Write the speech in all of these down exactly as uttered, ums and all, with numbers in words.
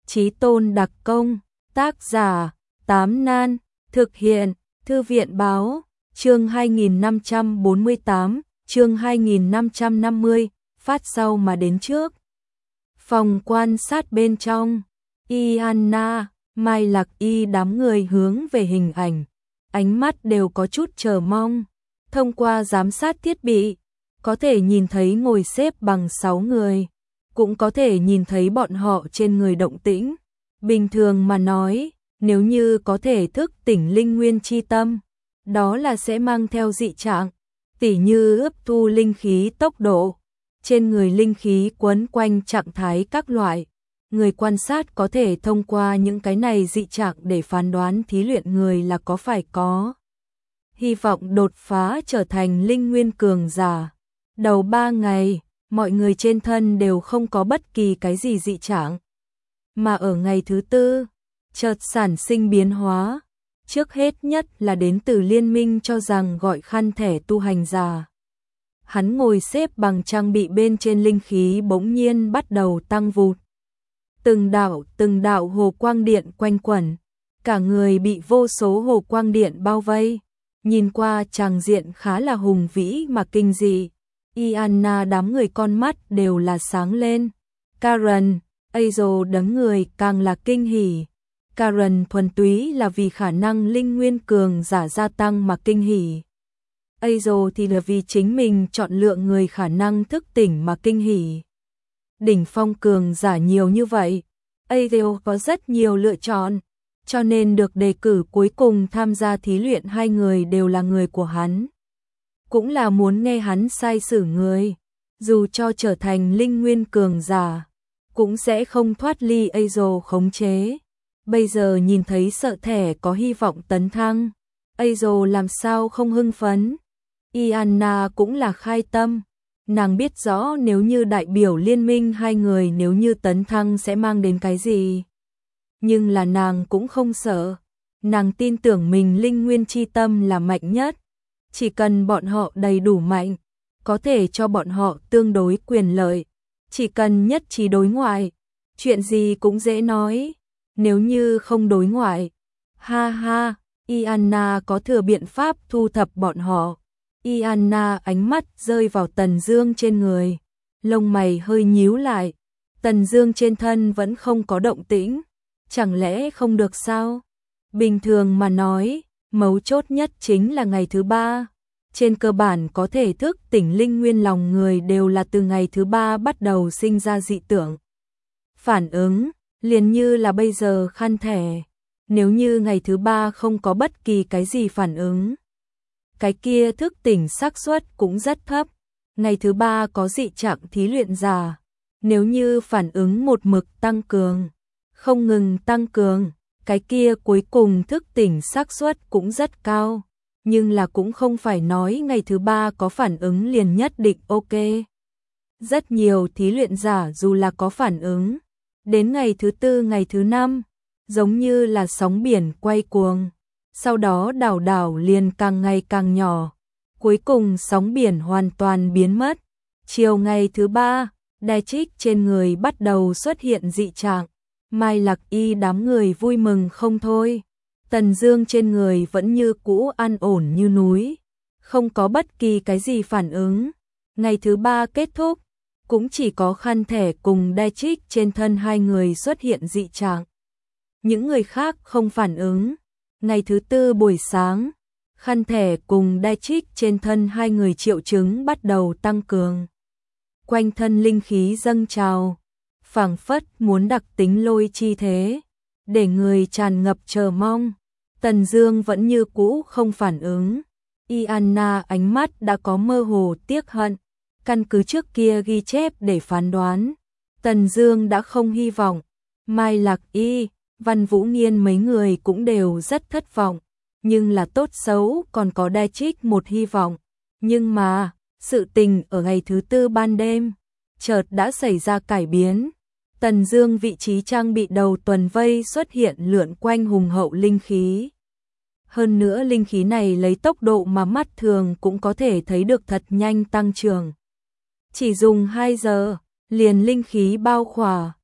Chí Tôn đặc công, tác giả, Tám Nan, thực hiện, Thư viện báo, chương hai nghìn năm trăm bốn mươi tám, chương hai nghìn năm trăm năm mươi, phát sau mà đến trước. Phòng quan sát bên trong, Ianna, Mai Lạc Y đám người hướng về hình ảnh, ánh mắt đều có chút chờ mong. Thông qua giám sát thiết bị, có thể nhìn thấy ngồi xếp bằng sáu người, cũng có thể nhìn thấy bọn họ trên người động tĩnh. Bình thường mà nói, nếu như có thể thức tỉnh linh nguyên chi tâm, đó là sẽ mang theo dị trạng, tỉ như ướp thu linh khí tốc độ, trên người linh khí quấn quanh trạng thái các loại. Người quan sát có thể thông qua những cái này dị trạng để phán đoán thí luyện người là có phải có hy vọng đột phá trở thành linh nguyên cường giả. Đầu ba ngày, mọi người trên thân đều không có bất kỳ cái gì dị trạng. Mà ở ngày thứ tư, chợt sản sinh biến hóa. Trước hết nhất là đến từ liên minh cho rằng gọi khăn thẻ tu hành giả. Hắn ngồi xếp bằng trang bị bên trên linh khí bỗng nhiên bắt đầu tăng vụt. Từng đạo, từng đạo hồ quang điện quanh quẩn, cả người bị vô số hồ quang điện bao vây. Nhìn qua tràng diện khá là hùng vĩ mà kinh dị. Ianna đám người con mắt đều là sáng lên. Karen, Azo đám người càng là kinh hỉ. Karen thuần túy là vì khả năng linh nguyên cường giả gia tăng mà kinh hỉ. Azo thì là vì chính mình chọn lựa người khả năng thức tỉnh mà kinh hỉ. Đỉnh phong cường giả nhiều như vậy, Azo có rất nhiều lựa chọn, cho nên được đề cử cuối cùng tham gia thí luyện hai người đều là người của hắn. Cũng là muốn nghe hắn sai sử người, dù cho trở thành linh nguyên cường giả, cũng sẽ không thoát ly Azo khống chế. Bây giờ nhìn thấy sợ thẻ có hy vọng tấn thăng, Azo làm sao không hưng phấn. Ianna cũng là khai tâm, nàng biết rõ nếu như đại biểu liên minh hai người nếu như tấn thăng sẽ mang đến cái gì. Nhưng là nàng cũng không sợ, nàng tin tưởng mình linh nguyên chi tâm là mạnh nhất. Chỉ cần bọn họ đầy đủ mạnh, có thể cho bọn họ tương đối quyền lợi. Chỉ cần nhất trí đối ngoại, chuyện gì cũng dễ nói. Nếu như không đối ngoại, ha ha, Ianna có thừa biện pháp thu thập bọn họ. Ianna ánh mắt rơi vào Tần Dương trên người, lông mày hơi nhíu lại. Tần Dương trên thân vẫn không có động tĩnh, chẳng lẽ không được sao? Bình thường mà nói, mấu chốt nhất chính là ngày thứ ba. Trên cơ bản có thể thức tỉnh linh nguyên lòng người đều là từ ngày thứ ba bắt đầu sinh ra dị tưởng. Phản ứng, liền như là bây giờ khăn thẻ. Nếu như ngày thứ ba không có bất kỳ cái gì phản ứng, cái kia thức tỉnh xác suất cũng rất thấp. Ngày thứ ba có dị trạng thí luyện giả, nếu như phản ứng một mực tăng cường, không ngừng tăng cường, cái kia cuối cùng thức tỉnh xác suất cũng rất cao. Nhưng là cũng không phải nói ngày thứ ba có phản ứng liền nhất định ok. Rất nhiều thí luyện giả dù là có phản ứng, đến ngày thứ tư ngày thứ năm, giống như là sóng biển quay cuồng, sau đó đảo đảo liền càng ngày càng nhỏ, cuối cùng sóng biển hoàn toàn biến mất. Chiều ngày thứ ba, đai trích trên người bắt đầu xuất hiện dị trạng, Mai Lạc Y đám người vui mừng không thôi. Tần Dương trên người vẫn như cũ an ổn như núi, không có bất kỳ cái gì phản ứng. Ngày thứ ba kết thúc, cũng chỉ có khăn thẻ cùng đai trích trên thân hai người xuất hiện dị trạng. Những người khác không phản ứng. Ngày thứ tư buổi sáng, khăn thẻ cùng đai trích trên thân hai người triệu chứng bắt đầu tăng cường. Quanh thân linh khí dâng trào, phảng phất muốn đặc tính lôi chi thế, để người tràn ngập chờ mong. Tần Dương vẫn như cũ không phản ứng. Ianna ánh mắt đã có mơ hồ tiếc hận, căn cứ trước kia ghi chép để phán đoán, Tần Dương đã không hy vọng. Mai Lạc Y, Văn Vũ Nghiên mấy người cũng đều rất thất vọng, nhưng là tốt xấu còn có đai trích một hy vọng. Nhưng mà, sự tình ở ngày thứ tư ban đêm, chợt đã xảy ra cải biến. Tần Dương vị trí trang bị đầu tuần vây xuất hiện lượn quanh hùng hậu linh khí. Hơn nữa linh khí này lấy tốc độ mà mắt thường cũng có thể thấy được thật nhanh tăng trưởng. Chỉ dùng hai giờ, liền linh khí bao khỏa.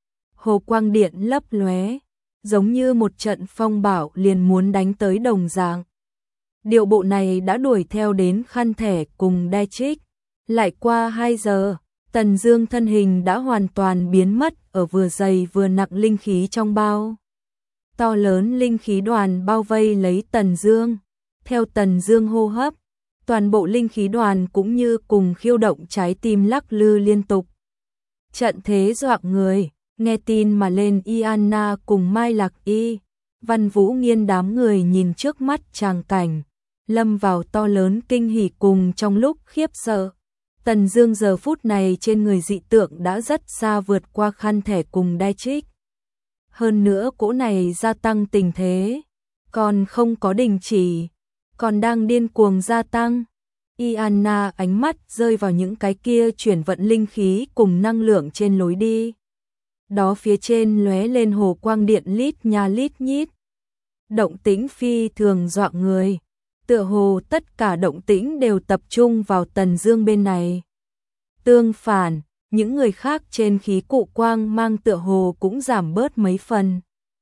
hồ quang điện lấp lóe, giống như một trận phong bão liền muốn đánh tới đồng dạng. Điệu bộ này đã đuổi theo đến khăn thẻ cùng Dietrich. Lại qua hai giờ, Tần Dương thân hình đã hoàn toàn biến mất ở vừa dày vừa nặng linh khí trong bao. To lớn linh khí đoàn bao vây lấy Tần Dương. Theo Tần Dương hô hấp, toàn bộ linh khí đoàn cũng như cùng khiêu động trái tim lắc lư liên tục. Trận thế dọa người, nghe tin mà lên Iana cùng Mai Lạc Y, Văn Vũ Nghiên đám người nhìn trước mắt tràng cảnh, lâm vào to lớn kinh hỉ cùng trong lúc khiếp sợ. Tần Dương giờ phút này trên người dị tượng đã rất xa vượt qua khăn thẻ cùng Dietrich. Hơn nữa cỗ này gia tăng tình thế, còn không có đình chỉ, còn đang điên cuồng gia tăng. Iana ánh mắt rơi vào những cái kia chuyển vận linh khí cùng năng lượng trên lối đi. Đó phía trên lóe lên hồ quang điện lít nha lít nhít. Động tĩnh phi thường dọa người. Tựa hồ tất cả động tĩnh đều tập trung vào Tần Dương bên này. Tương phản, những người khác trên khí cụ quang mang tựa hồ cũng giảm bớt mấy phần.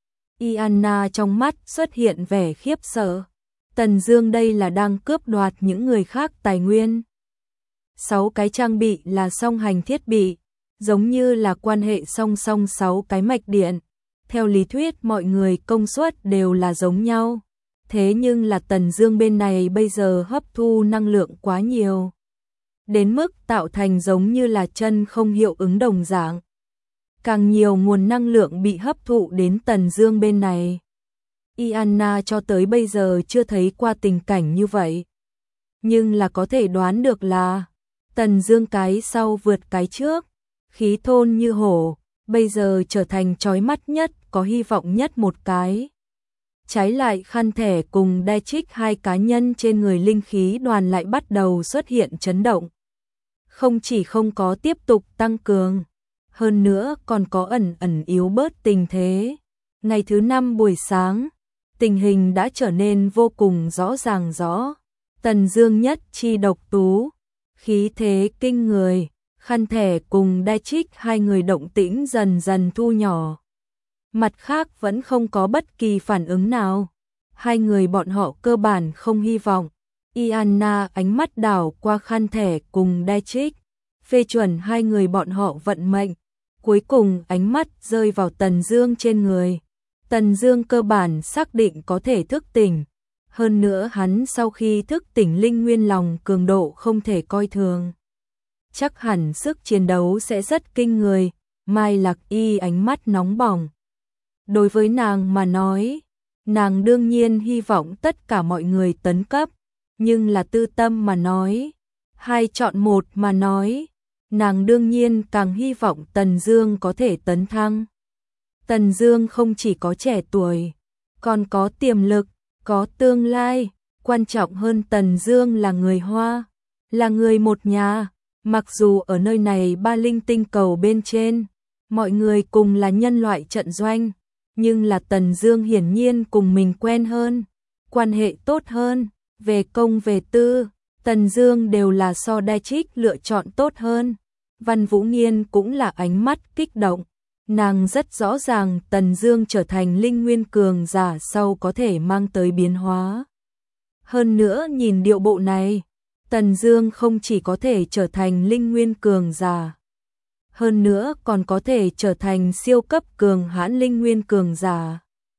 Iana trong mắt xuất hiện vẻ khiếp sợ. Tần Dương đây là đang cướp đoạt những người khác tài nguyên. Sáu cái trang bị là song hành thiết bị, giống như là quan hệ song song sáu cái mạch điện. Theo lý thuyết mọi người công suất đều là giống nhau. Thế nhưng là Tần Dương bên này bây giờ hấp thu năng lượng quá nhiều, đến mức tạo thành giống như là chân không hiệu ứng đồng dạng. Càng nhiều nguồn năng lượng bị hấp thụ đến Tần Dương bên này. Iana cho tới bây giờ chưa thấy qua tình cảnh như vậy. Nhưng là có thể đoán được là Tần Dương cái sau vượt cái trước, khí thôn như hổ, bây giờ trở thành chói mắt nhất, có hy vọng nhất một cái. Trái lại khăn thẻ cùng Dietrich hai cá nhân trên người linh khí đoàn lại bắt đầu xuất hiện chấn động. Không chỉ không có tiếp tục tăng cường, hơn nữa còn có ẩn ẩn yếu bớt tình thế. Ngày thứ năm buổi sáng, tình hình đã trở nên vô cùng rõ ràng rõ. Tần Dương nhất chi độc tú, khí thế kinh người, khăn thẻ cùng Dietrich hai người động tĩnh dần dần thu nhỏ. Mặt khác vẫn không có bất kỳ phản ứng nào. Hai người bọn họ cơ bản không hy vọng. Iana ánh mắt đảo qua khăn thẻ cùng Dietrich, phê chuẩn hai người bọn họ vận mệnh. Cuối cùng ánh mắt rơi vào Tần Dương trên người. Tần Dương cơ bản xác định có thể thức tỉnh. Hơn nữa hắn sau khi thức tỉnh linh nguyên lòng cường độ không thể coi thường. Chắc hẳn sức chiến đấu sẽ rất kinh người. Mai Lạc Y ánh mắt nóng bỏng. Đối với nàng mà nói, nàng đương nhiên hy vọng tất cả mọi người tấn cấp, nhưng là tư tâm mà nói, hai chọn một mà nói, nàng đương nhiên càng hy vọng Tần Dương có thể tấn thăng. Tần Dương không chỉ có trẻ tuổi, còn có tiềm lực, có tương lai, quan trọng hơn Tần Dương là người Hoa, là người một nhà, mặc dù ở nơi này ba linh tinh cầu bên trên, mọi người cùng là nhân loại trận doanh. Nhưng là Tần Dương hiển nhiên cùng mình quen hơn, quan hệ tốt hơn, về công về tư, Tần Dương đều là so Dietrich lựa chọn tốt hơn. Văn Vũ Nghiên cũng là ánh mắt kích động, nàng rất rõ ràng Tần Dương trở thành linh nguyên cường giả sau có thể mang tới biến hóa. Hơn nữa nhìn điệu bộ này, Tần Dương không chỉ có thể trở thành linh nguyên cường giả, hơn nữa còn có thể trở thành siêu cấp cường hãn linh nguyên cường giả.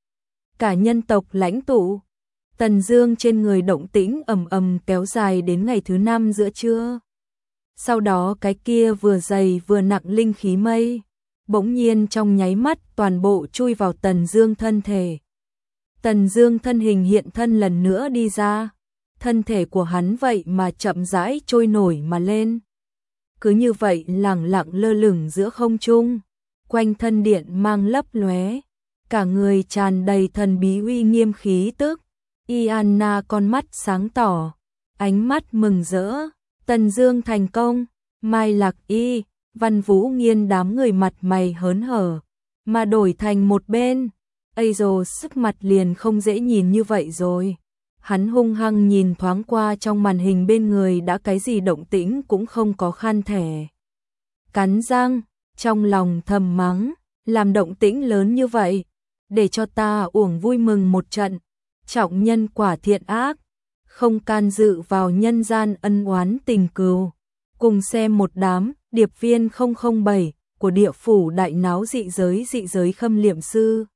Cả nhân tộc lãnh tụ, Tần Dương trên người động tĩnh ầm ầm kéo dài đến ngày thứ năm giữa trưa. Sau đó cái kia vừa dày vừa nặng linh khí mây, bỗng nhiên trong nháy mắt toàn bộ chui vào Tần Dương thân thể. Tần Dương thân hình hiện thân lần nữa đi ra, thân thể của hắn vậy mà chậm rãi trôi nổi mà lên. Cứ như vậy lẳng lặng lơ lửng giữa không trung, quanh thân điện mang lấp lóe, cả người tràn đầy thần bí uy nghiêm khí tức. Iana con mắt sáng tỏ, ánh mắt mừng rỡ, Tần Dương thành công. Mai Lạc Y, Văn Vũ Nghiên đám người mặt mày hớn hở, mà đổi thành một bên, Azo sức mặt liền không dễ nhìn như vậy rồi. Hắn hung hăng nhìn thoáng qua trong màn hình bên người đã cái gì động tĩnh cũng không có, khăn thẻ. Cắn răng, trong lòng thầm mắng, làm động tĩnh lớn như vậy, để cho ta uổng vui mừng một trận, trọng nhân quả thiện ác, không can dự vào nhân gian ân oán tình cừu. Cùng xem một đám điệp viên không không bảy của địa phủ đại náo dị giới dị giới Khâm Liệm Sư.